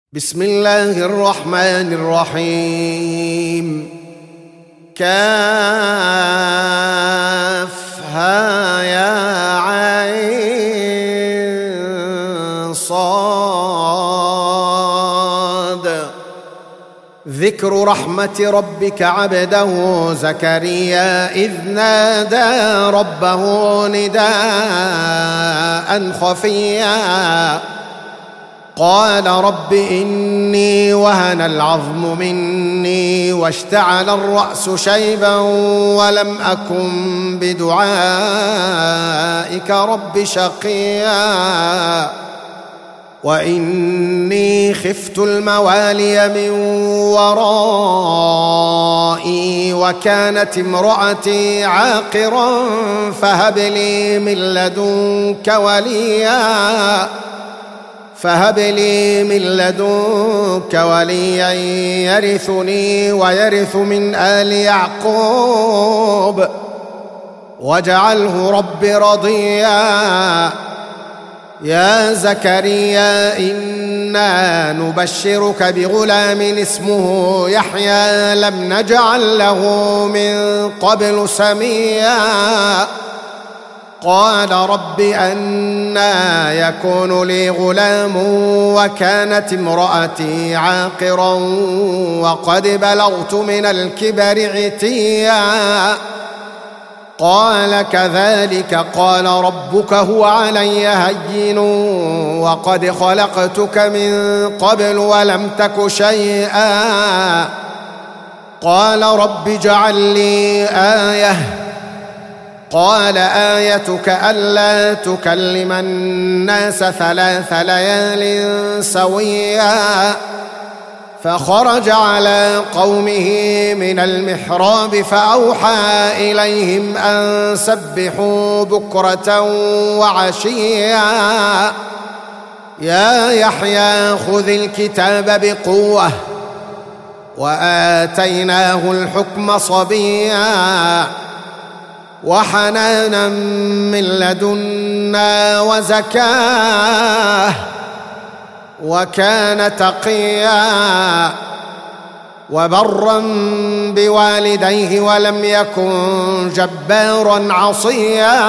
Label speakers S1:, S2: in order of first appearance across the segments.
S1: بسم الله الرحمن الرحيم. كافها يا عين صاد. ذكر رحمة ربك عبده زكريا إذ نادى ربه نداء خفيا قال رب إني وهن العظم مني واشتعل الرأس شيبا ولم أكن بدعائك رب شقيا وإني خفت الموالي من ورائي وكانت امرأتي عاقرا فهب لي من لدنك وليا يرثني ويرث من آل يعقوب واجعله رب رضيا. يا زكريا إنا نبشرك بغلام اسمه يحيى لم نجعل له من قبل سميا. قال رب أنى يكون لي غلام وكانت امرأتي عاقرا وقد بلغت من الكبر عتيا. قال كذلك قال ربك هو علي هين وقد خلقتك من قبل ولم تك شيئا. قال رب اجعل لي آية. قال آيتك ألا تكلم الناس 3 ليال سويا. فخرج على قومه من المحراب فأوحى إليهم أن سبحوا بكرة وعشيا. يا يحيى خذ الكتاب بقوة وآتيناه الحكم صبيا وحنانا من لدنا وزكاه وكان تقيا وبرا بوالديه ولم يكن جبارا عصيا.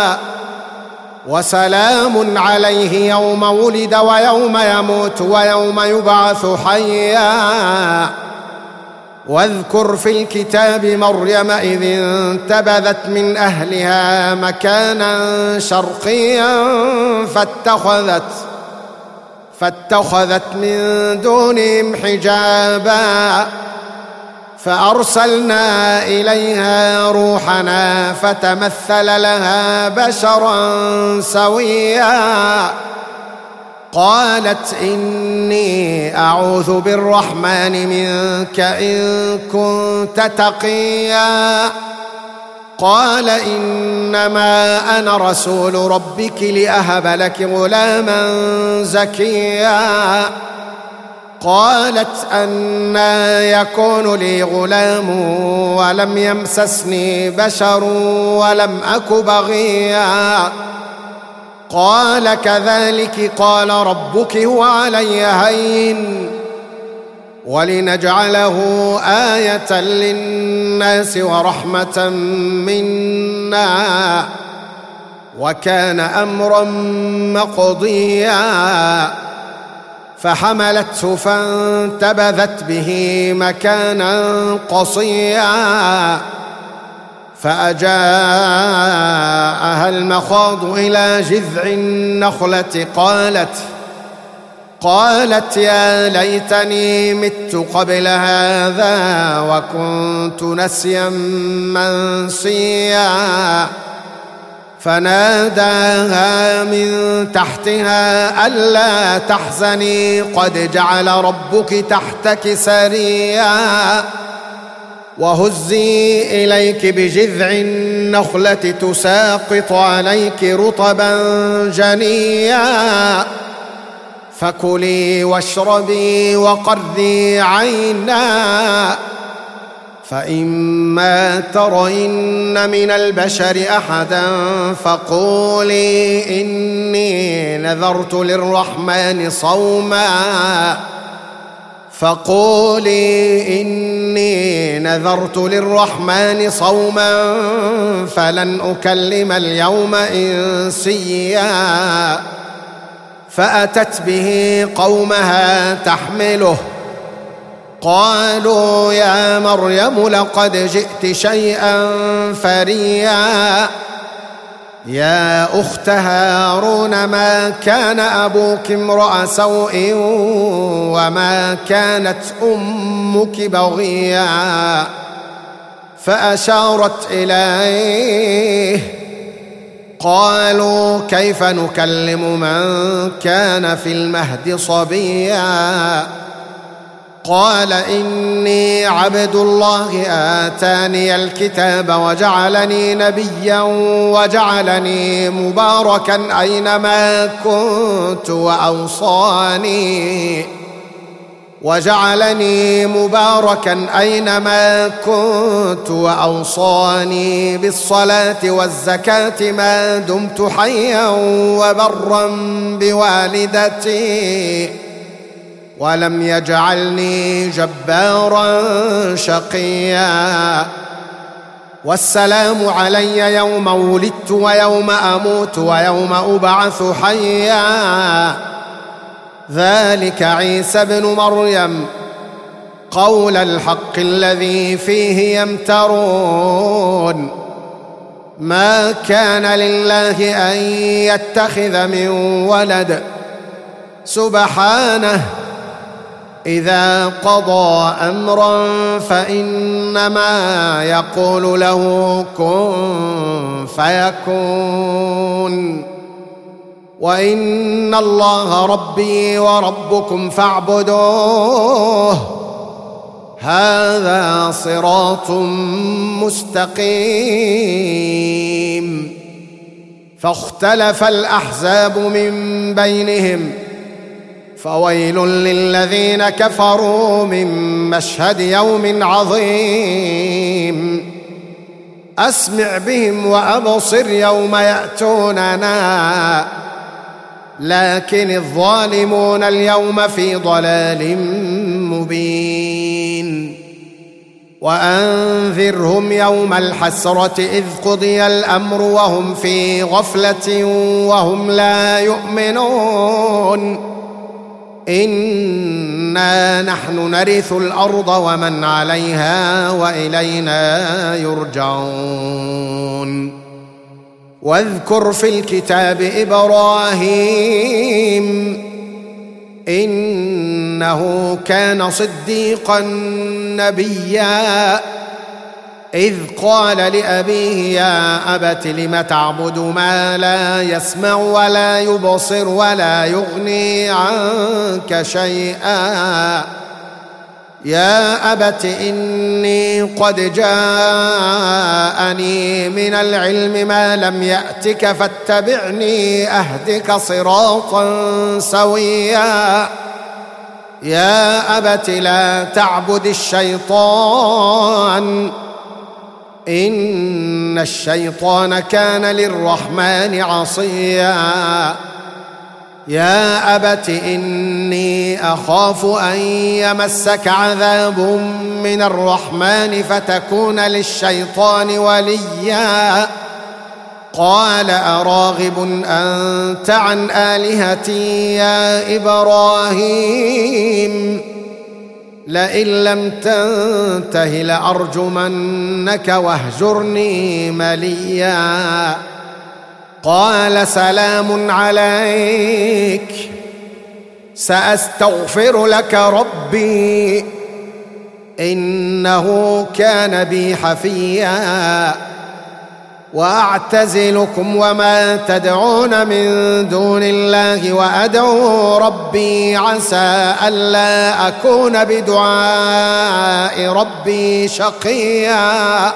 S1: وسلام عليه يوم ولد ويوم يموت ويوم يبعث حيا. واذكر في الكتاب مريم إذ انتبذت من أهلها مكانا شرقيا فاتخذت من دونهم حجابا فأرسلنا إليها روحنا فتمثل لها بشرا سويا. قالت إني أعوذ بالرحمن منك إن كنت تقيا. قال إنما أنا رسول ربك لأهب لك غلاما زكيا. قالت أنى يكون لي غلام ولم يمسسني بشر ولم أك بغيا. قال كذلك قال ربك هو علي هين ولنجعله آية للناس ورحمة منا وكان أمرا مقضيا. فحملته فانتبذت به مكانا قصيا فأجاءها المخاض إلى جذع النخلة قالت يا ليتني مت قبل هذا وكنت نسيا منسيا. فناداها من تحتها ألا تحزني قد جعل ربك تحتك سريا. وهزي إليك بجذع النخلة تساقط عليك رطبا جنيا. فكلي واشربي وقري عينا فإما ترين من البشر أحدا فقولي إني نذرت للرحمن صوما فقولي إني نذرت للرحمن صوما فلن أكلم اليوم إنسيا. فأتت به قومها تحمله قالوا يا مريم لقد جئت شيئا فريا. يا أخت هارون ما كان أبوك امرأ سوء وما كانت أمك بغيا. فأشارت إليه قالوا كيف نكلم من كان في المهد صبيا. قال إني عبد الله آتاني الكتاب وجعلني نبيا وجعلني مباركا أينما كنت وأوصاني بالصلاة والزكاة ما دمت حيا وبرا بوالدتي ولم يجعلني جبارا شقيا. والسلام علي يوم ولدت ويوم أموت ويوم أبعث حيا. ذلك عيسى ابن مريم قول الحق الذي فيه يمترون. ما كان لله أن يتخذ من ولد سبحانه إذا قضى أمرا فإنما يقول له كن فيكون. وإن الله ربي وربكم فاعبدوه هذا صراط مستقيم. فاختلف الأحزاب من بينهم فويل للذين كفروا من مشهد يوم عظيم. أسمع بهم وأبصر يوم يأتوننا لكن الظالمون اليوم في ضلال مبين. وأنذرهم يوم الحسرة إذ قضي الأمر وهم في غفلة وهم لا يؤمنون. إنا نحن نرث الأرض ومن عليها وإلينا يرجعون. واذكر في الكتاب إبراهيم إنه كان صديقا نبيا إذ قال لأبيه يا أبت لم تعبد ما لا يسمع ولا يبصر ولا يغني عنك شيئا. يا أبت إني قد جاءني من العلم ما لم يأتك فاتبعني أهدك صراطا سويا. يا أبت لا تعبد الشيطان إن الشيطان كان للرحمن عصيا. يا أبت إني أخاف أن يمسك عذاب من الرحمن فتكون للشيطان وليا. قال أراغب أنت عن آلهتي يا إبراهيم لئن لم تنته لأرجمنك واهجرني مليا. قال سلام عليك سأستغفر لك ربي إنه كان بي حفيا. وأعتزلكم وما تدعون من دون الله وأدعو ربي عسى ألا أكون بدعاء ربي شقيا.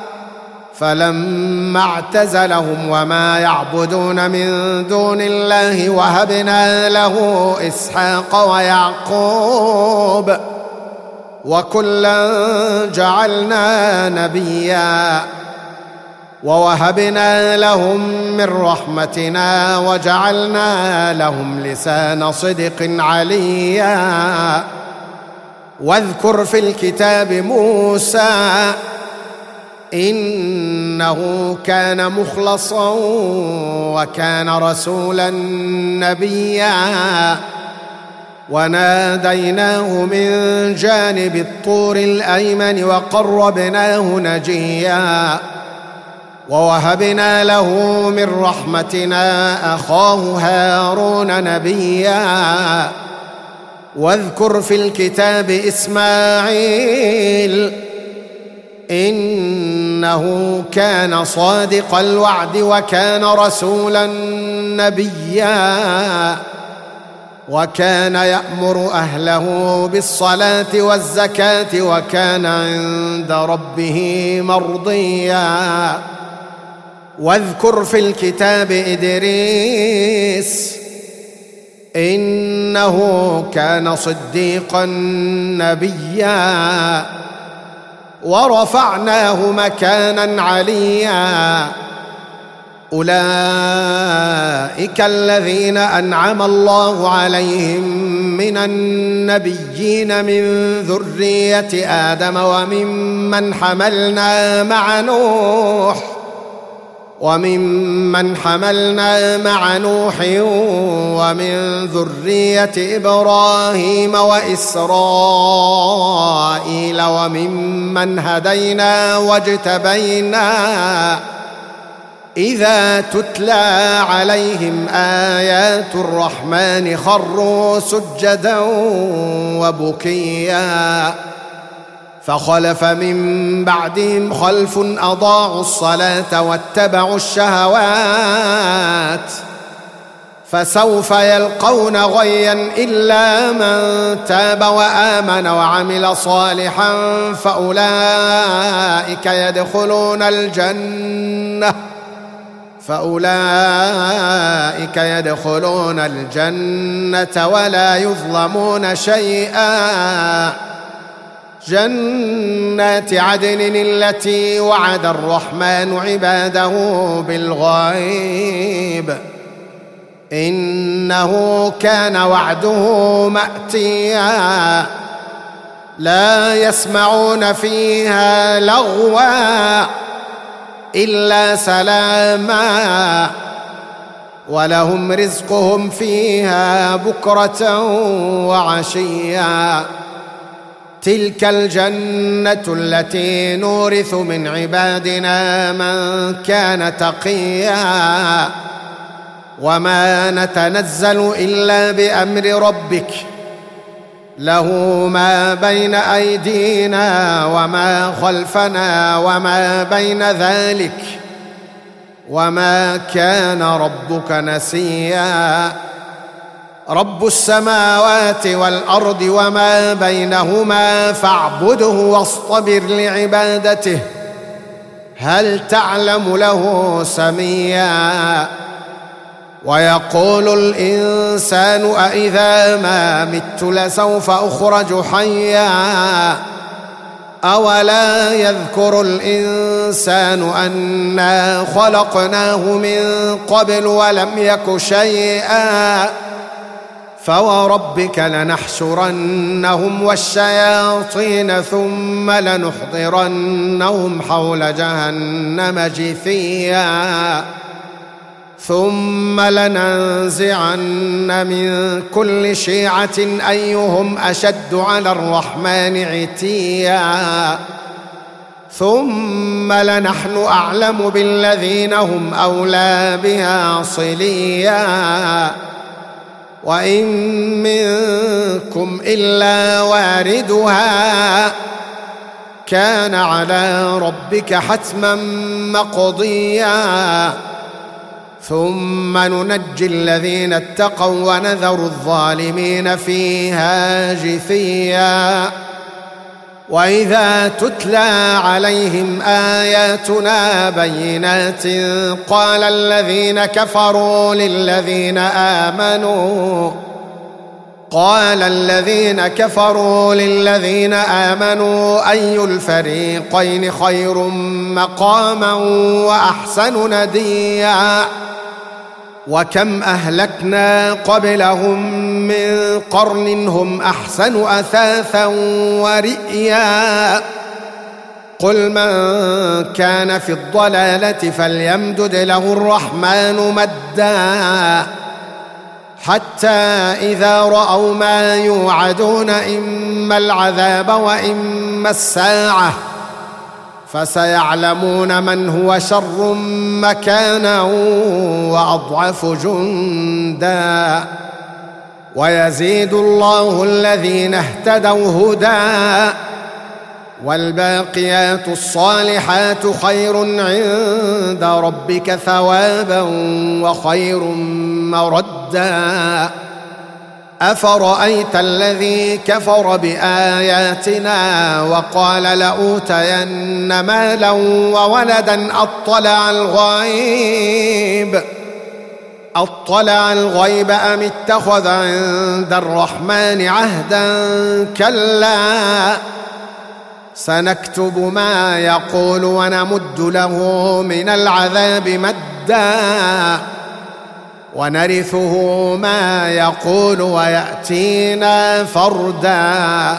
S1: فلما اعتزلهم وما يعبدون من دون الله وهبنا له إسحاق ويعقوب وكلا جعلنا نبيا ووهبنا لهم من رحمتنا وجعلنا لهم لسان صدق عليا. واذكر في الكتاب موسى إنه كان مخلصا وكان رسولا نبيا وناديناه من جانب الطور الأيمن وقربناه نجيا ووهبنا له من رحمتنا أخاه هارون نبيا واذكر في الكتاب إسماعيل إنه كان صادق الوعد وكان رسولا نبيا وكان يأمر أهله بالصلاة والزكاة وكان عند ربه مرضيا واذكر في الكتاب إدريس إنه كان صديقا نبيا ورفعناه مكانا عليا أولئك الذين أنعم الله عليهم من النبيين من ذرية آدم وممن حملنا مع نوح ومن ذرية إبراهيم وإسرائيل وممن هدينا واجتبينا إذا تتلى عليهم آيات الرحمن خروا سجدا وبكيا فخلف من بعدهم خلف أضاعوا الصلاة واتبعوا الشهوات فسوف يلقون غيا إلا من تاب وآمن وعمل صالحا فأولئك يدخلون الجنة ولا يظلمون شيئا جنات عدن التي وعد الرحمن عباده بالغيب إنه كان وعده مأتيا لا يسمعون فيها لغوا إلا سلاما ولهم رزقهم فيها بكرة وعشيا تلك الجنة التي نورث من عبادنا من كان تقيا وما نتنزل إلا بأمر ربك له ما بين أيدينا وما خلفنا وما بين ذلك وما كان ربك نسيا رب السماوات والأرض وما بينهما فاعبده واصطبر لعبادته هل تعلم له سميا ويقول الإنسان أإذا ما مت لسوف أخرج حيا أولا يذكر الإنسان أنا خلقناه من قبل ولم يك شيئا فوربك لنحشرنهم والشياطين ثم لنحضرنهم حول جهنم جثيا ثم لننزعن من كل شيعة أيهم أشد على الرحمن عتيا ثم لنحن أعلم بالذين هم أولى بها صليا وإن منكم إلا واردها كان على ربك حتما مقضيا ثم ننجي الذين اتقوا ونذر الظالمين فيها جثيا وإذا تتلى عليهم آياتنا بينات قال الذين كفروا للذين آمنوا أي الفريقين خير مقاما وأحسن نديا وكم أهلكنا قبلهم من قرن هم أحسن أثاثا ورئيا قل من كان في الضلالة فليمدد له الرحمن مدا حتى إذا رأوا ما يوعدون إما العذاب وإما الساعة فسيعلمون من هو شر مكانا وأضعف جندا ويزيد الله الذين اهتدوا هدى والباقيات الصالحات خير عند ربك ثوابا وخير مردا أفرأيت الذي كفر بآياتنا وقال لأوتين مالا وولدا أطلع الغيب أم اتخذ عند الرحمن عهدا كلا سنكتب ما يقول ونمد له من العذاب مدا ونرثه ما يقول ويأتينا فردا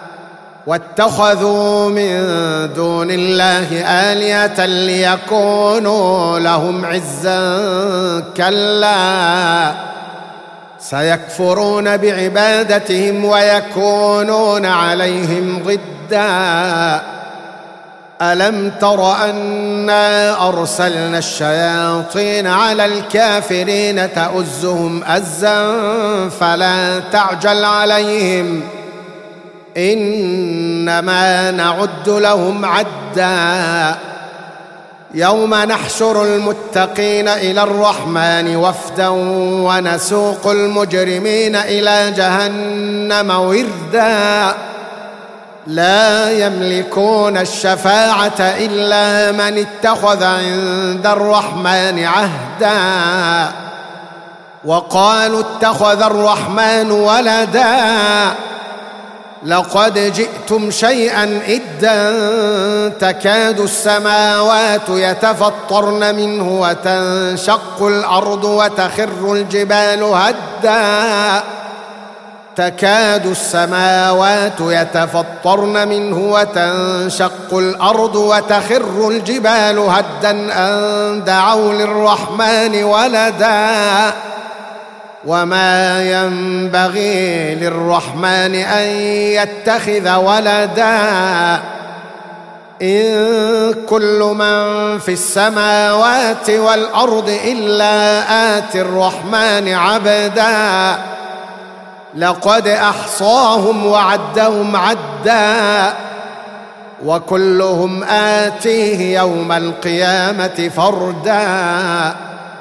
S1: واتخذوا من دون الله آلهة ليكونوا لهم عزا كلا سيكفرون بعبادتهم ويكونون عليهم ضدا ألم تر أنا أرسلنا الشياطين على الكافرين تؤزهم أزا فلا تعجل عليهم إنما نعد لهم عدا يوم نحشر المتقين إلى الرحمن وفدا ونسوق المجرمين إلى جهنم وردا لا يملكون الشفاعة إلا من اتخذ عند الرحمن عهدا وقالوا اتخذ الرحمن ولدا لقد جئتم شيئا إدا تكاد السماوات يتفطرن منه وتنشق الأرض وتخر الجبال هدا تكاد السماوات يتفطرن منه وتنشق الأرض وتخر الجبال هدا أن دعوا للرحمن ولدا وما ينبغي للرحمن أن يتخذ ولدا إن كل من في السماوات والأرض إلا آتي الرحمن عبدا لقد أحصاهم وعدهم عدا وكلهم آتيه يوم القيامة فردا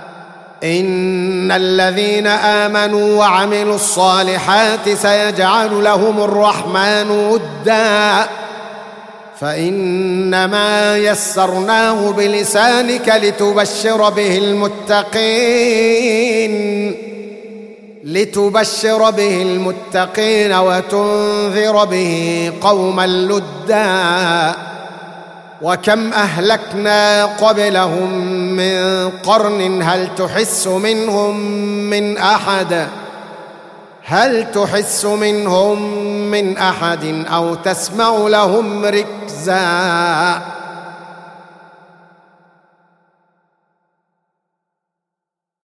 S1: إن الذين آمنوا وعملوا الصالحات سيجعل لهم الرحمن ودا فإنما يسرناه بلسانك لتبشر به المتقين وتنذر به قوما لدا وكم أهلكنا قبلهم من قرن هل تحس منهم من أحد أو تسمع لهم ركزا